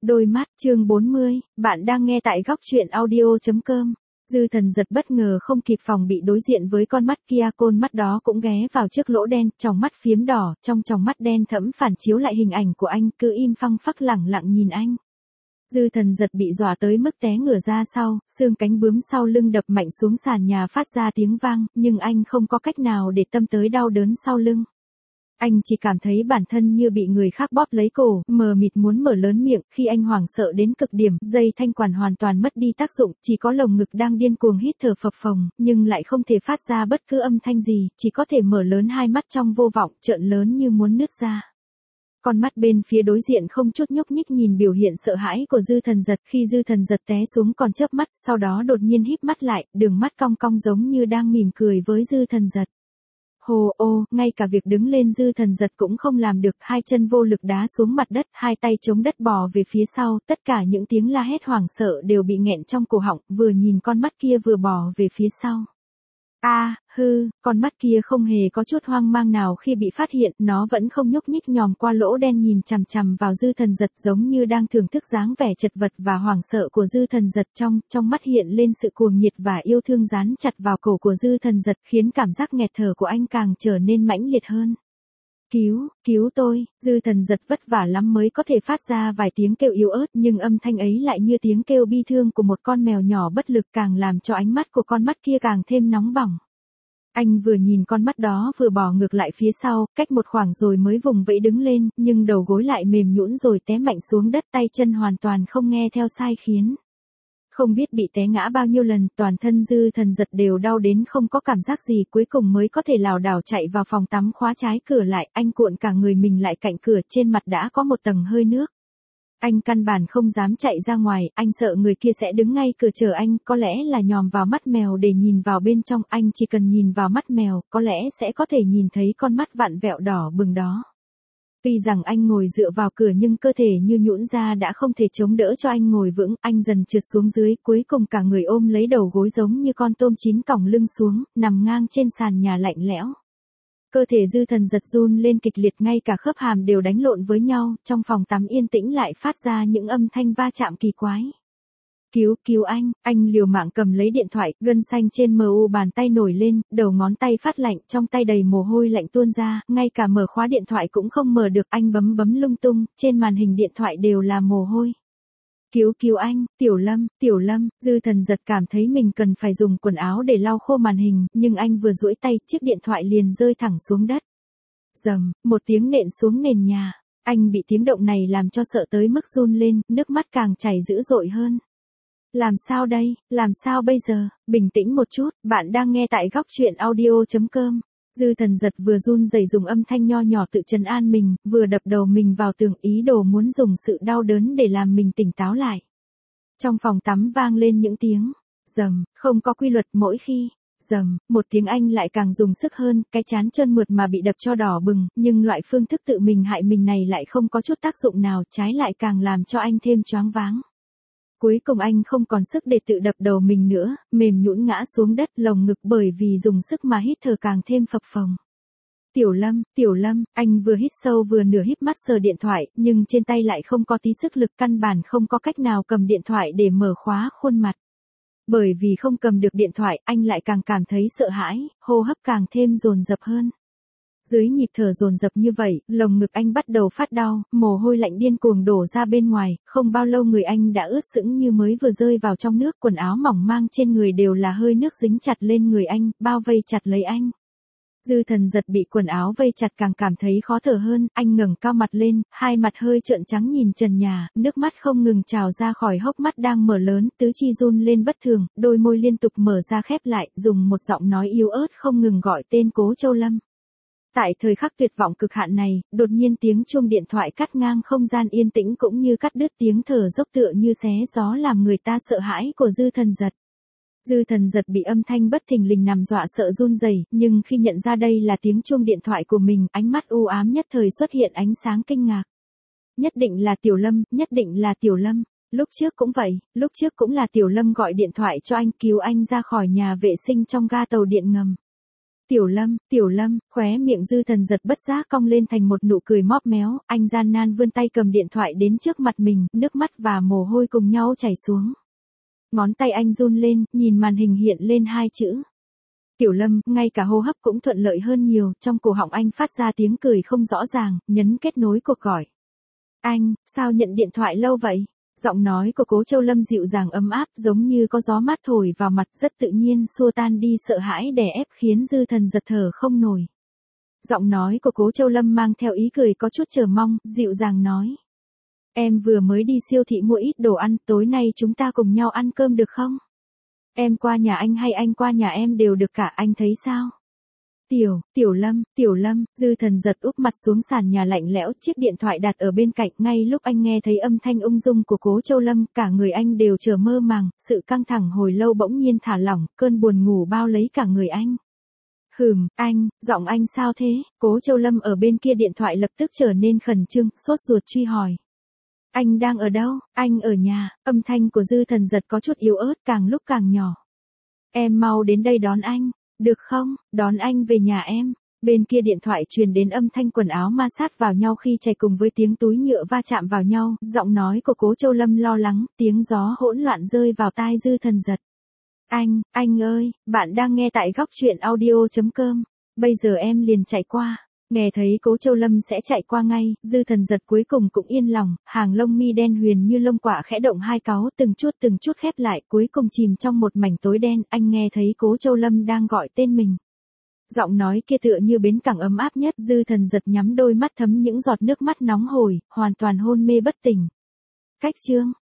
Đôi mắt, chương 40, bạn đang nghe tại góc truyện audio.com. Dư Thần giật bất ngờ không kịp phòng bị đối diện với con mắt kia, con mắt đó cũng ghé vào trước lỗ đen, tròng mắt phiếm đỏ, trong tròng mắt đen thẫm phản chiếu lại hình ảnh của anh, cứ im phăng phắc lẳng lặng nhìn anh. Dư Thần giật bị dọa tới mức té ngửa ra sau, xương cánh bướm sau lưng đập mạnh xuống sàn nhà phát ra tiếng vang, nhưng anh không có cách nào để tâm tới đau đớn sau lưng. Anh chỉ cảm thấy bản thân như bị người khác bóp lấy cổ, mờ mịt muốn mở lớn miệng, khi anh hoảng sợ đến cực điểm, dây thanh quản hoàn toàn mất đi tác dụng, chỉ có lồng ngực đang điên cuồng hít thở phập phồng, nhưng lại không thể phát ra bất cứ âm thanh gì, chỉ có thể mở lớn hai mắt trong vô vọng, trợn lớn như muốn nứt ra. Con mắt bên phía đối diện không chút nhúc nhích nhìn biểu hiện sợ hãi của Dư Thần giật, khi Dư Thần giật té xuống còn chớp mắt, sau đó đột nhiên híp mắt lại, đường mắt cong cong giống như đang mỉm cười với Dư Thần giật. Hồ ô, ngay cả việc đứng lên Dư Thần giật cũng không làm được, hai chân vô lực đá xuống mặt đất, hai tay chống đất bò về phía sau, tất cả những tiếng la hét hoảng sợ đều bị nghẹn trong cổ họng, vừa nhìn con mắt kia vừa bò về phía sau. Con mắt kia không hề có chút hoang mang nào khi bị phát hiện, nó vẫn không nhúc nhích nhòm qua lỗ đen nhìn chằm chằm vào Dư Thần giật giống như đang thưởng thức dáng vẻ chật vật và hoảng sợ của Dư Thần giật, trong mắt hiện lên sự cuồng nhiệt và yêu thương dán chặt vào cổ của Dư Thần giật, khiến cảm giác nghẹt thở của anh càng trở nên mãnh liệt hơn. Cứu tôi, Dư Thần giật vất vả lắm mới có thể phát ra vài tiếng kêu yếu ớt, nhưng âm thanh ấy lại như tiếng kêu bi thương của một con mèo nhỏ bất lực, càng làm cho ánh mắt của con mắt kia càng thêm nóng bỏng. Anh vừa nhìn con mắt đó vừa bò ngược lại phía sau, cách một khoảng rồi mới vùng vẫy đứng lên, nhưng đầu gối lại mềm nhũn rồi té mạnh xuống đất, tay chân hoàn toàn không nghe theo sai khiến. Không biết bị té ngã bao nhiêu lần, toàn thân Dư Thần giật đều đau đến không có cảm giác gì, cuối cùng mới có thể lảo đảo chạy vào phòng tắm khóa trái cửa lại, anh cuộn cả người mình lại cạnh cửa, trên mặt đã có một tầng hơi nước. Anh căn bản không dám chạy ra ngoài, anh sợ người kia sẽ đứng ngay cửa chờ anh, có lẽ là nhòm vào mắt mèo để nhìn vào bên trong, anh chỉ cần nhìn vào mắt mèo, có lẽ sẽ có thể nhìn thấy con mắt vặn vẹo đỏ bừng đó. Tuy rằng anh ngồi dựa vào cửa nhưng cơ thể như nhũn ra đã không thể chống đỡ cho anh ngồi vững, anh dần trượt xuống dưới, cuối cùng cả người ôm lấy đầu gối giống như con tôm chín còng lưng xuống, nằm ngang trên sàn nhà lạnh lẽo. Cơ thể Dư Thần giật run lên kịch liệt, ngay cả khớp hàm đều đánh lộn với nhau, trong phòng tắm yên tĩnh lại phát ra những âm thanh va chạm kỳ quái. Cứu anh liều mạng cầm lấy điện thoại, gân xanh trên mu bàn tay nổi lên, đầu ngón tay phát lạnh, trong tay đầy mồ hôi lạnh tuôn ra, ngay cả mở khóa điện thoại cũng không mở được, anh bấm lung tung, trên màn hình điện thoại đều là mồ hôi. Cứu anh, Tiểu Lâm, Dư Thần giật cảm thấy mình cần phải dùng quần áo để lau khô màn hình, nhưng anh vừa duỗi tay, chiếc điện thoại liền rơi thẳng xuống đất. Rầm, một tiếng nện xuống nền nhà, anh bị tiếng động này làm cho sợ tới mức run lên, nước mắt càng chảy dữ dội hơn. Làm sao đây, làm sao bây giờ, bình tĩnh một chút, bạn đang nghe tại góc truyện audio.com. Dư Thần giật vừa run rẩy dùng âm thanh nho nhỏ tự trấn an mình, vừa đập đầu mình vào tường, ý đồ muốn dùng sự đau đớn để làm mình tỉnh táo lại. Trong phòng tắm vang lên những tiếng rầm, không có quy luật, mỗi khi rầm, một tiếng anh lại càng dùng sức hơn, cái trán trơn mượt mà bị đập cho đỏ bừng, nhưng loại phương thức tự mình hại mình này lại không có chút tác dụng nào, trái lại càng làm cho anh thêm choáng váng. Cuối cùng anh không còn sức để tự đập đầu mình nữa, mềm nhũn ngã xuống đất, lồng ngực bởi vì dùng sức mà hít thở càng thêm phập phồng. Tiểu Lâm, anh vừa hít sâu vừa nửa híp mắt sờ điện thoại, nhưng trên tay lại không có tí sức lực, căn bản không có cách nào cầm điện thoại để mở khóa khuôn mặt. Bởi vì không cầm được điện thoại, anh lại càng cảm thấy sợ hãi, hô hấp càng thêm dồn dập hơn. Dưới nhịp thở dồn dập như vậy, lồng ngực anh bắt đầu phát đau, mồ hôi lạnh điên cuồng đổ ra bên ngoài, không bao lâu người anh đã ướt sũng như mới vừa rơi vào trong nước, quần áo mỏng mang trên người đều là hơi nước dính chặt lên người anh, bao vây chặt lấy anh. Dư Thần giật bị quần áo vây chặt càng cảm thấy khó thở hơn, anh ngẩng cao mặt lên, hai mặt hơi trợn trắng nhìn trần nhà, nước mắt không ngừng trào ra khỏi hốc mắt đang mở lớn, tứ chi run lên bất thường, đôi môi liên tục mở ra khép lại, dùng một giọng nói yếu ớt không ngừng gọi tên Cố Châu Lâm. Tại thời khắc tuyệt vọng cực hạn này, đột nhiên tiếng chuông điện thoại cắt ngang không gian yên tĩnh cũng như cắt đứt tiếng thở dốc tựa như xé gió làm người ta sợ hãi của Dư Thần giật. Dư Thần giật bị âm thanh bất thình lình nằm dọa sợ run rẩy, nhưng khi nhận ra đây là tiếng chuông điện thoại của mình, ánh mắt u ám nhất thời xuất hiện ánh sáng kinh ngạc. Nhất định là Tiểu Lâm. Lúc trước cũng vậy, lúc trước cũng là Tiểu Lâm gọi điện thoại cho anh cứu anh ra khỏi nhà vệ sinh trong ga tàu điện ngầm. Tiểu Lâm, khóe miệng Dư Thần Giật bất giác cong lên thành một nụ cười móp méo, anh gian nan vươn tay cầm điện thoại đến trước mặt mình, nước mắt và mồ hôi cùng nhau chảy xuống. Ngón tay anh run lên, nhìn màn hình hiện lên hai chữ. Tiểu Lâm, ngay cả hô hấp cũng thuận lợi hơn nhiều, trong cổ họng anh phát ra tiếng cười không rõ ràng, nhấn kết nối cuộc gọi. Anh, sao nhận điện thoại lâu vậy? Giọng nói của Cố Châu Lâm dịu dàng ấm áp giống như có gió mát thổi vào mặt rất tự nhiên xua tan đi sợ hãi đè ép khiến Dư Thần Giật thở không nổi. Giọng nói của Cố Châu Lâm mang theo ý cười có chút chờ mong, dịu dàng nói. Em vừa mới đi siêu thị mua ít đồ ăn, tối nay chúng ta cùng nhau ăn cơm được không? Em qua nhà anh hay anh qua nhà em đều được cả, anh thấy sao? Tiểu Lâm, Dư Thần Giật úp mặt xuống sàn nhà lạnh lẽo, chiếc điện thoại đặt ở bên cạnh, ngay lúc anh nghe thấy âm thanh ung dung của Cố Châu Lâm, cả người anh đều trở mơ màng, sự căng thẳng hồi lâu bỗng nhiên thả lỏng, cơn buồn ngủ bao lấy cả người anh. Anh, giọng anh sao thế? Cố Châu Lâm ở bên kia điện thoại lập tức trở nên khẩn trương, sốt ruột truy hỏi. Anh đang ở đâu? Anh ở nhà, âm thanh của Dư Thần Giật có chút yếu ớt càng lúc càng nhỏ. Em mau đến đây đón anh, được không? Đón anh về nhà em. Bên kia điện thoại truyền đến âm thanh quần áo ma sát vào nhau khi chảy cùng với tiếng túi nhựa va chạm vào nhau, giọng nói của Cố Châu Lâm lo lắng, tiếng gió hỗn loạn rơi vào tai Dư Thần Giật. Anh ơi, bạn đang nghe tại góc truyện audio.com, bây giờ em liền chạy qua. Nghe thấy Cố Châu Lâm sẽ chạy qua ngay, Dư Thần Giật cuối cùng cũng yên lòng, hàng lông mi đen huyền như lông quạ khẽ động hai cáu, từng chút khép lại, cuối cùng chìm trong một mảnh tối đen, anh nghe thấy Cố Châu Lâm đang gọi tên mình. Giọng nói kia tựa như bến cảng ấm áp nhất, Dư Thần Giật nhắm đôi mắt thấm những giọt nước mắt nóng hổi, hoàn toàn hôn mê bất tỉnh. Cách chương